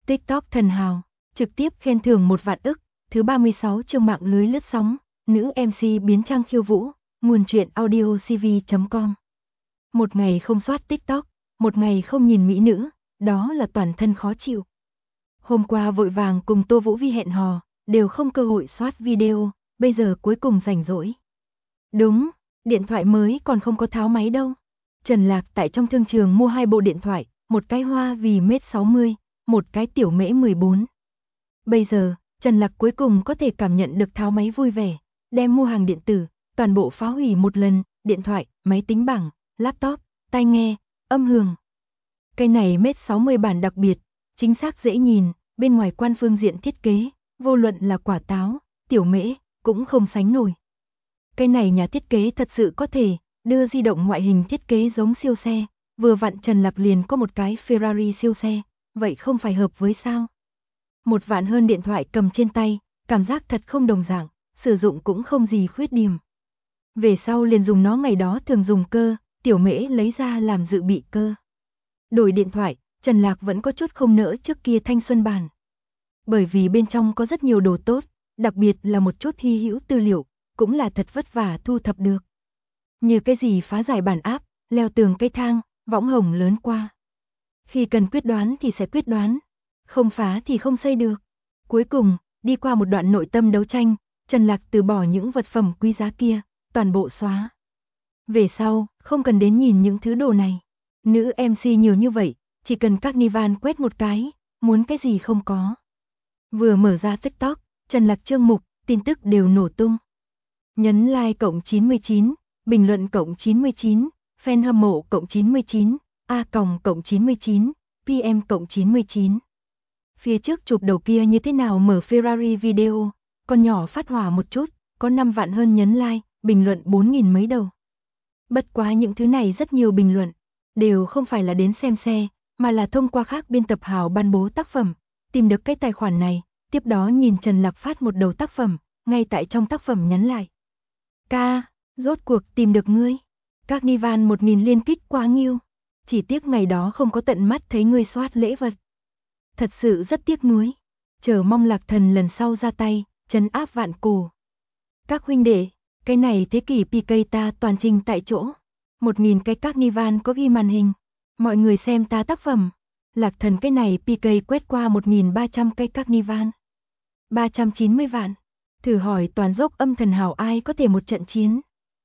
TikTok thần hào, trực tiếp khen thưởng 1 vạn ức, thứ 36 chương mạng lưới lướt sóng, nữ MC biến trang khiêu vũ, nguồn truyện audio cv.com. Một ngày không soát TikTok, một ngày không nhìn mỹ nữ, đó là toàn thân khó chịu. Hôm qua vội vàng cùng Tô Vũ Vi hẹn hò, đều không cơ hội soát video, bây giờ cuối cùng rảnh rỗi. Đúng, điện thoại mới còn không có tháo máy đâu. Trần Lạc tại trong thương trường mua 2 bộ điện thoại, một cái Hoa vì mét 60, một cái Tiểu Mễ 14. Bây giờ, Trần Lạc cuối cùng có thể cảm nhận được tháo máy vui vẻ, đem mua hàng điện tử, toàn bộ phá hủy một lần, điện thoại, máy tính bảng, laptop, tai nghe, âm hưởng. Cái này mét 60 bản đặc biệt, chính xác dễ nhìn, bên ngoài quan phương diện thiết kế, vô luận là quả táo, Tiểu Mễ, cũng không sánh nổi. Cái này nhà thiết kế thật sự có thể đưa di động ngoại hình thiết kế giống siêu xe, vừa vặn Trần Lạc liền có một cái Ferrari siêu xe, vậy không phải hợp với sao? 1 vạn hơn điện thoại cầm trên tay, cảm giác thật không đồng dạng, sử dụng cũng không gì khuyết điểm. Về sau liền dùng nó ngày đó thường dùng cơ, Tiểu Mễ lấy ra làm dự bị cơ. Đổi điện thoại, Trần Lạc vẫn có chút không nỡ trước kia thanh xuân bản. Bởi vì bên trong có rất nhiều đồ tốt, đặc biệt là một chút hy hữu tư liệu, cũng là thật vất vả thu thập được. Như cái gì phá giải bản áp, leo tường cây thang, võng hồng lớn qua. Khi cần quyết đoán thì sẽ quyết đoán, không phá thì không xây được. Cuối cùng, đi qua một đoạn nội tâm đấu tranh, Trần Lạc từ bỏ những vật phẩm quý giá kia, toàn bộ xóa. Về sau, không cần đến nhìn những thứ đồ này. Nữ MC nhiều như vậy, chỉ cần Carnival quét một cái, muốn cái gì không có. Vừa mở ra TikTok, Trần Lạc chương mục, tin tức đều nổ tung. Nhấn like cộng 99, bình luận cộng 99, fan hâm mộ cộng 99, A còng cộng 99, PM cộng 99. Phía trước chụp đầu kia như thế nào mở Ferrari video, con nhỏ phát hỏa một chút, có 5 vạn hơn nhấn like, bình luận 4.000 mấy đầu. Bất quá những thứ này rất nhiều bình luận, đều không phải là đến xem xe, mà là thông qua khác biên tập hào ban bố tác phẩm, tìm được cái tài khoản này, tiếp đó nhìn Trần Lạc phát một đầu tác phẩm, ngay tại trong tác phẩm nhắn lại. Ca, rốt cuộc tìm được ngươi. Carnival 1000 liên kích quá nghiêu. Chỉ tiếc ngày đó không có tận mắt thấy ngươi soát lễ vật. Thật sự rất tiếc nuối. Chờ mong Lạc Thần lần sau ra tay, trấn áp vạn cổ. Các huynh đệ, cái này thế kỷ PK ta toàn trình tại chỗ. 1000 cái Carnival có ghi màn hình. Mọi người xem ta tác phẩm. Lạc Thần cái này PK quét qua 1300 cái Carnival. 390 vạn. Thử hỏi toàn dốc âm thần hào ai có thể một trận chiến.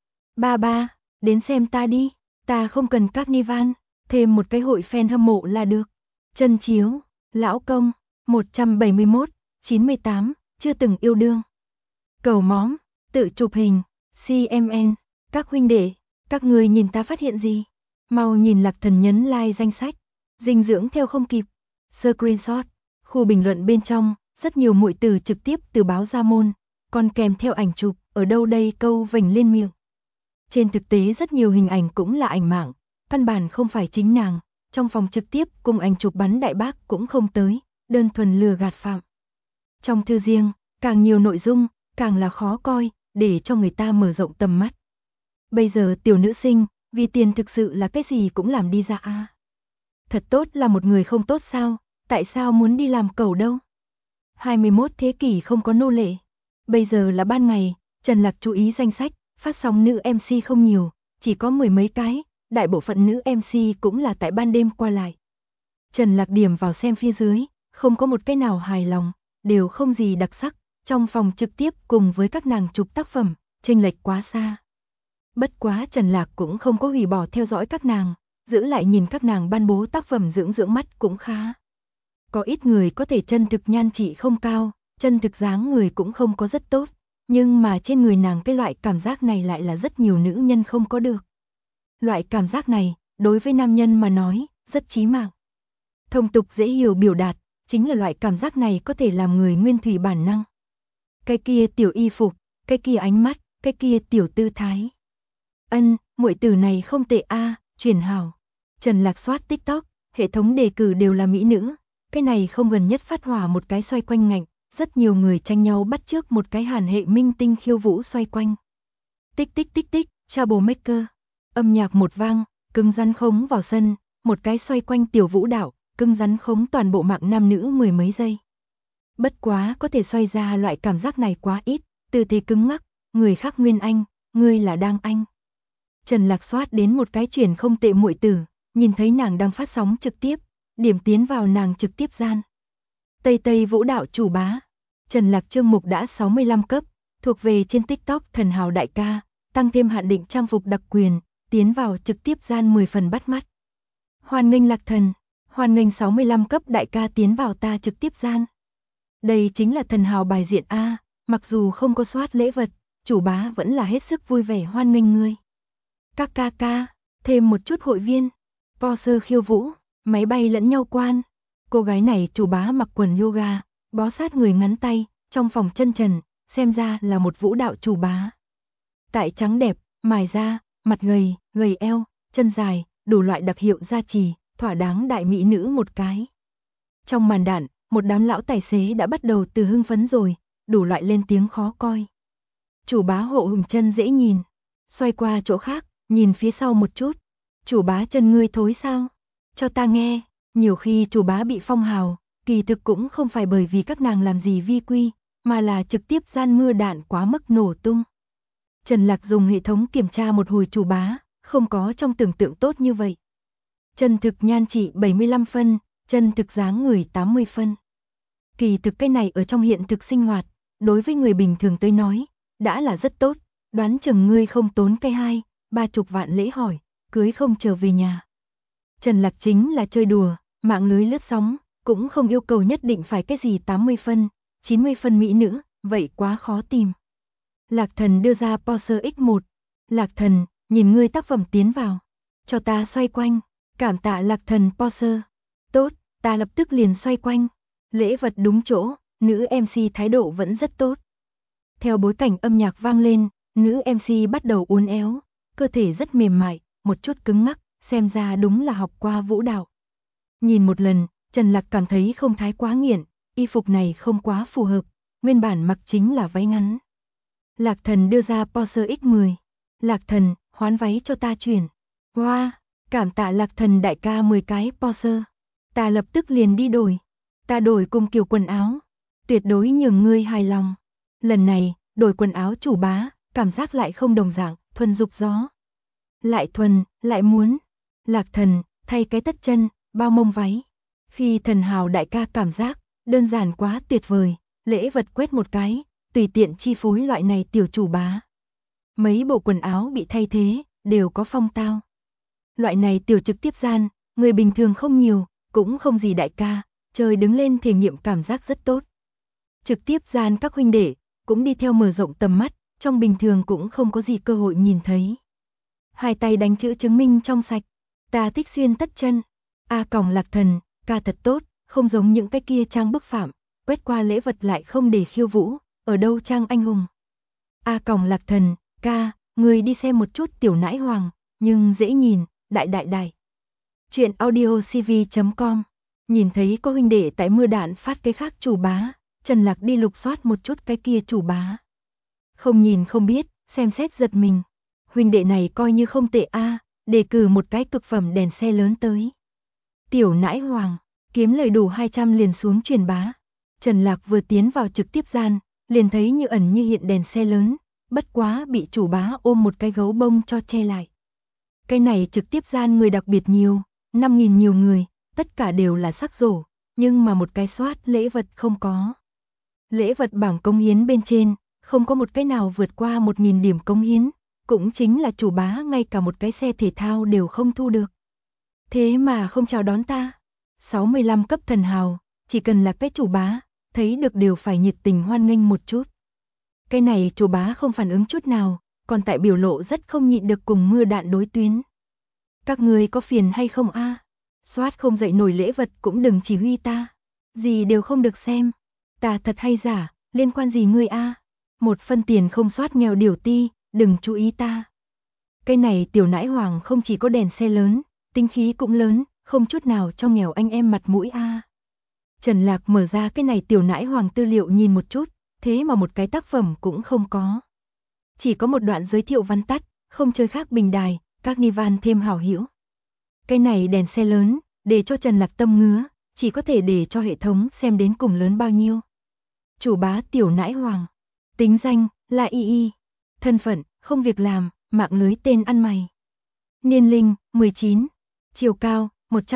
Ba, đến xem ta đi, ta không cần Carnival, thêm một cái hội fan hâm mộ là được. Chân chiếu, lão công, 171, 98, chưa từng yêu đương. Cầu móm, tự chụp hình, CMN, các huynh đệ, các người nhìn ta phát hiện gì? Mau nhìn Lạc Thần nhấn like danh sách, dinh dưỡng theo không kịp. Screenshot, khu bình luận bên trong, rất nhiều muội tử trực tiếp từ báo ra môn, còn kèm theo ảnh chụp, ở đâu đây câu vểnh lên miệng. Trên thực tế rất nhiều hình ảnh cũng là ảnh mạng, căn bản không phải chính nàng, trong phòng trực tiếp cùng ảnh chụp bắn đại bác cũng không tới, đơn thuần lừa gạt phạm. Trong thư riêng, càng nhiều nội dung, càng là khó coi, để cho người ta mở rộng tầm mắt. Bây giờ tiểu nữ sinh, vì tiền thực sự là cái gì cũng làm đi ra a. Thật tốt là một người không tốt sao, tại sao muốn đi làm cẩu đâu? 21 thế kỷ không có nô lệ. Bây giờ là ban ngày, Trần Lạc chú ý danh sách, phát sóng nữ MC không nhiều, chỉ có 10 mấy cái, đại bộ phận nữ MC cũng là tại ban đêm qua lại. Trần Lạc điểm vào xem phía dưới, không có một cái nào hài lòng, đều không gì đặc sắc, trong phòng trực tiếp cùng với các nàng chụp tác phẩm, chênh lệch quá xa. Bất quá Trần Lạc cũng không có hủy bỏ theo dõi các nàng, giữ lại nhìn các nàng ban bố tác phẩm dưỡng mắt cũng khá. Có ít người có thể chân thực nhan trị không cao, chân thực dáng người cũng không có rất tốt, nhưng mà trên người nàng cái loại cảm giác này lại là rất nhiều nữ nhân không có được. Loại cảm giác này, đối với nam nhân mà nói, rất chí mạng. Thông tục dễ hiểu biểu đạt, chính là loại cảm giác này có thể làm người nguyên thủy bản năng. Cái kia tiểu y phục, cái kia ánh mắt, cái kia tiểu tư thái. Muội tử này không tệ a, truyền hào. Trần Lạc soát TikTok, hệ thống đề cử đều là mỹ nữ. Cái này không gần nhất phát hỏa một cái xoay quanh ngạnh, rất nhiều người tranh nhau bắt chước một cái Hàn hệ minh tinh khiêu vũ xoay quanh. Tích tích tích tích, Troublemaker. Âm nhạc một vang, cứng rắn khống vào sân, một cái xoay quanh tiểu vũ đạo, cứng rắn khống toàn bộ mạng nam nữ mười mấy giây. Bất quá có thể xoay ra loại cảm giác này quá ít, tư thế cứng ngắc, người khác nguyên anh, ngươi là đang anh. Trần Lạc xoát đến một cái chuyển không tệ muội tử, nhìn thấy nàng đang phát sóng trực tiếp, điểm tiến vào nàng trực tiếp gian. Tây Tây vũ đạo chủ bá. Trần Lạc chương mục đã 65 cấp, thuộc về trên TikTok thần hào đại ca, tăng thêm hạn định trang phục đặc quyền, tiến vào trực tiếp gian 10 phần bắt mắt. Hoan nghênh Lạc thần, hoan nghênh 65 cấp đại ca tiến vào ta trực tiếp gian. Đây chính là thần hào bài diện A, mặc dù không có soát lễ vật, chủ bá vẫn là hết sức vui vẻ hoan nghênh ngươi. Các ca, thêm một chút hội viên, pose khiêu vũ, máy bay lẫn nhau quan. Cô gái này chủ bá mặc quần yoga, bó sát người ngắn tay, trong phòng chân trần, xem ra là một vũ đạo chủ bá. Tại trắng đẹp, mài da, mặt gầy eo, chân dài, đủ loại đặc hiệu gia trì, thỏa đáng đại mỹ nữ một cái. Trong màn đạn, một đám lão tài xế đã bắt đầu từ hưng phấn rồi, đủ loại lên tiếng khó coi. Chủ bá hộ hùng chân dễ nhìn, xoay qua chỗ khác, nhìn phía sau một chút. Chủ bá chân ngươi thối sao? Cho ta nghe, nhiều khi chủ bá bị phong hào, kỳ thực cũng không phải bởi vì các nàng làm gì vi quy, mà là trực tiếp gian mưa đạn quá mức nổ tung. Trần Lạc dùng hệ thống kiểm tra một hồi chủ bá, không có trong tưởng tượng tốt như vậy. Chân thực nhan trị 75 phân, chân thực dáng người 80 phân. Kỳ thực cái này ở trong hiện thực sinh hoạt, đối với người bình thường tới nói, đã là rất tốt, đoán chừng ngươi không tốn cái 20-30 vạn lễ hỏi, cưới không trở về nhà. Trần Lạc chính là chơi đùa, mạng lưới lướt sóng, cũng không yêu cầu nhất định phải cái gì 80 phân, 90 phân mỹ nữ, vậy quá khó tìm. Lạc thần đưa ra pose X1. Lạc thần, nhìn ngươi tác phẩm tiến vào. Cho ta xoay quanh, cảm tạ Lạc thần pose. Tốt, ta lập tức liền xoay quanh. Lễ vật đúng chỗ, nữ MC thái độ vẫn rất tốt. Theo bối cảnh âm nhạc vang lên, nữ MC bắt đầu uốn éo, cơ thể rất mềm mại, một chút cứng ngắc, xem ra đúng là học qua vũ đạo. Nhìn một lần, Trần Lạc cảm thấy không thái quá nghiện, y phục này không quá phù hợp, nguyên bản mặc chính là váy ngắn. Lạc thần đưa ra pose X10. Lạc thần, hoán váy cho ta chuyển. Wow, cảm tạ Lạc thần đại ca 10 cái pose. Ta lập tức liền đi đổi. Ta đổi cùng kiểu quần áo. Tuyệt đối nhường ngươi hài lòng. Lần này, đổi quần áo chủ bá, cảm giác lại không đồng dạng, thuần dục gió. Lại thuần, lại muốn. Lạc thần, thay cái tất chân, bao mông váy. Khi thần hào đại ca cảm giác, đơn giản quá tuyệt vời, lễ vật quét một cái, tùy tiện chi phối loại này tiểu chủ bá. Mấy bộ quần áo bị thay thế, đều có phong tao. Loại này tiểu trực tiếp gian, người bình thường không nhiều, cũng không gì đại ca, chơi đứng lên thể nghiệm cảm giác rất tốt. Trực tiếp gian các huynh đệ, cũng đi theo mở rộng tầm mắt, trong bình thường cũng không có gì cơ hội nhìn thấy. Hai tay đánh chữ chứng minh trong sạch, ta thích xuyên tất chân. A Lạc thần, ca thật tốt, không giống những cái kia trang bức phạm, quét qua lễ vật lại không để khiêu vũ, ở đâu trang anh hùng. A Lạc thần, ca, người đi xem một chút tiểu nãi hoàng, nhưng dễ nhìn, đại. Chuyện audiocv.com. Nhìn thấy có huynh đệ tại mưa đạn phát cái khác chủ bá, Trần Lạc đi lục soát một chút cái kia chủ bá. Không nhìn không biết, xem xét giật mình. Huynh đệ này coi như không tệ a, đề cử một cái cực phẩm đèn xe lớn tới. Tiểu nãi hoàng, kiếm lời đủ 200 liền xuống truyền bá. Trần Lạc vừa tiến vào trực tiếp gian, liền thấy như ẩn như hiện đèn xe lớn, bất quá bị chủ bá ôm một cái gấu bông cho che lại. Cái này trực tiếp gian người đặc biệt nhiều, 5.000 nhiều người, tất cả đều là sắc rổ, nhưng mà một cái soát lễ vật không có. Lễ vật bảng công hiến bên trên, không có một cái nào vượt qua 1.000 điểm công hiến, cũng chính là chủ bá ngay cả một cái xe thể thao đều không thu được. Thế mà không chào đón ta. 65 cấp thần hào, chỉ cần là cái chủ bá, thấy được đều phải nhiệt tình hoan nghênh một chút. Cái này chủ bá không phản ứng chút nào, còn tại biểu lộ rất không nhịn được cùng mưa đạn đối tuyến. Các người có phiền hay không a? Soát không dậy nổi lễ vật cũng đừng chỉ huy ta. Gì đều không được xem. Ta thật hay giả, liên quan gì ngươi a? Một phân tiền không soát nghèo điều ti, đừng chú ý ta. Cái này tiểu nãi hoàng không chỉ có đèn xe lớn, tính khí cũng lớn, không chút nào trong nghèo anh em mặt mũi a. Trần Lạc mở ra cái này tiểu nãi hoàng tư liệu nhìn một chút, thế mà một cái tác phẩm cũng không có. Chỉ có một đoạn giới thiệu văn tắt, không chơi khác bình đài, các ni van thêm hảo hữu. Cái này đèn xe lớn, để cho Trần Lạc tâm ngứa, chỉ có thể để cho hệ thống xem đến cùng lớn bao nhiêu. Chủ bá tiểu nãi hoàng. Tính danh, là y. Thân phận, không việc làm, mạng lưới tên ăn mày. Niên linh, 19. Chiều cao,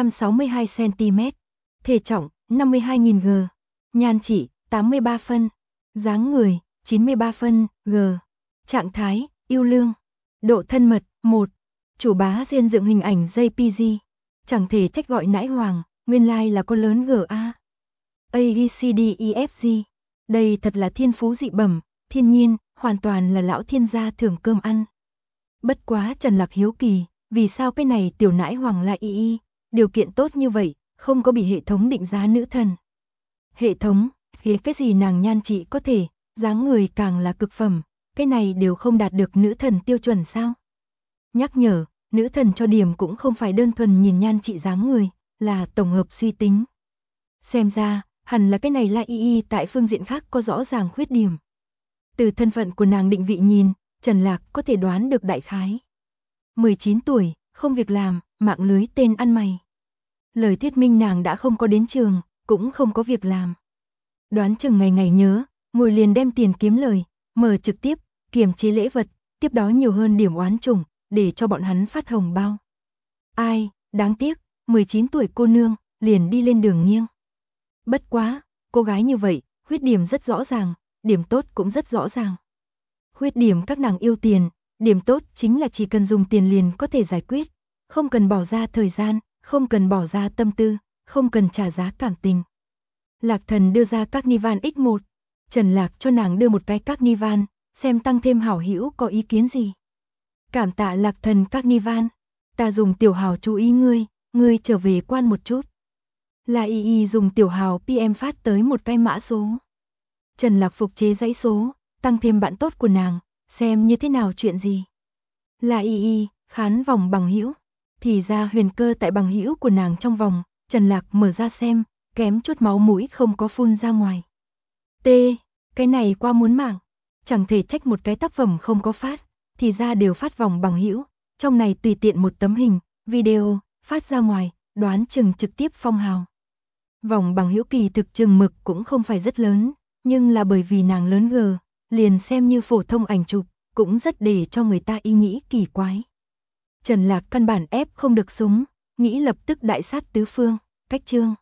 162cm. Thể trọng, 52.000 g. Nhan trị, 83 phân. Dáng người, 93 phân, g. Trạng thái, yêu lương. Độ thân mật, 1. Chủ bá duyên dựng hình ảnh JPG. Chẳng thể trách gọi nãi hoàng, nguyên lai là con lớn GA. ABCDEFG. Đây thật là thiên phú dị bẩm, thiên nhiên, hoàn toàn là lão thiên gia thưởng cơm ăn. Bất quá Trần Lạc hiếu kỳ, vì sao cái này tiểu nãi hoàng là y, điều kiện tốt như vậy, không có bị hệ thống định giá nữ thần. Hệ thống, vì cái gì nàng nhan trị có thể, dáng người càng là cực phẩm, cái này đều không đạt được nữ thần tiêu chuẩn sao? Nhắc nhở, nữ thần cho điểm cũng không phải đơn thuần nhìn nhan trị dáng người, là tổng hợp suy tính. Xem ra, hẳn là cái này là y tại phương diện khác có rõ ràng khuyết điểm. Từ thân phận của nàng định vị nhìn, Trần Lạc có thể đoán được đại khái. 19 tuổi, không việc làm, mạng lưới tên ăn mày. Lời thuyết minh nàng đã không có đến trường, cũng không có việc làm. Đoán chừng ngày ngày nhớ, ngồi liền đem tiền kiếm lời, mở trực tiếp, kiềm chế lễ vật, tiếp đó nhiều hơn điểm oán trùng, để cho bọn hắn phát hồng bao. Ai, đáng tiếc, 19 tuổi cô nương, liền đi lên đường nghiêng. Bất quá, cô gái như vậy, khuyết điểm rất rõ ràng, điểm tốt cũng rất rõ ràng. Khuyết điểm các nàng yêu tiền, điểm tốt chính là chỉ cần dùng tiền liền có thể giải quyết, không cần bỏ ra thời gian, không cần bỏ ra tâm tư, không cần trả giá cảm tình. Lạc Thần đưa ra Carnival X1, Trần Lạc cho nàng đưa một cái Carnival, xem tăng thêm hảo hữu có ý kiến gì. Cảm tạ Lạc Thần Carnival, ta dùng tiểu hào chú ý ngươi trở về quan một chút. Là y dùng tiểu hào PM phát tới một cái mã số. Trần Lạc phục chế dãy số, tăng thêm bạn tốt của nàng, xem như thế nào chuyện gì. Là y khán vòng bằng hữu, thì ra huyền cơ tại bằng hữu của nàng trong vòng, Trần Lạc mở ra xem, kém chút máu mũi không có phun ra ngoài. T, cái này qua muốn mạng, chẳng thể trách một cái tác phẩm không có phát, thì ra đều phát vòng bằng hữu, trong này tùy tiện một tấm hình, video, phát ra ngoài, đoán chừng trực tiếp phong hào. Vòng bằng hữu kỳ thực chừng mực cũng không phải rất lớn, nhưng là bởi vì nàng lớn g, liền xem như phổ thông ảnh chụp, cũng rất để cho người ta ý nghĩ kỳ quái. Trần Lạc căn bản ép không được súng, nghĩ lập tức đại sát tứ phương, cách chương.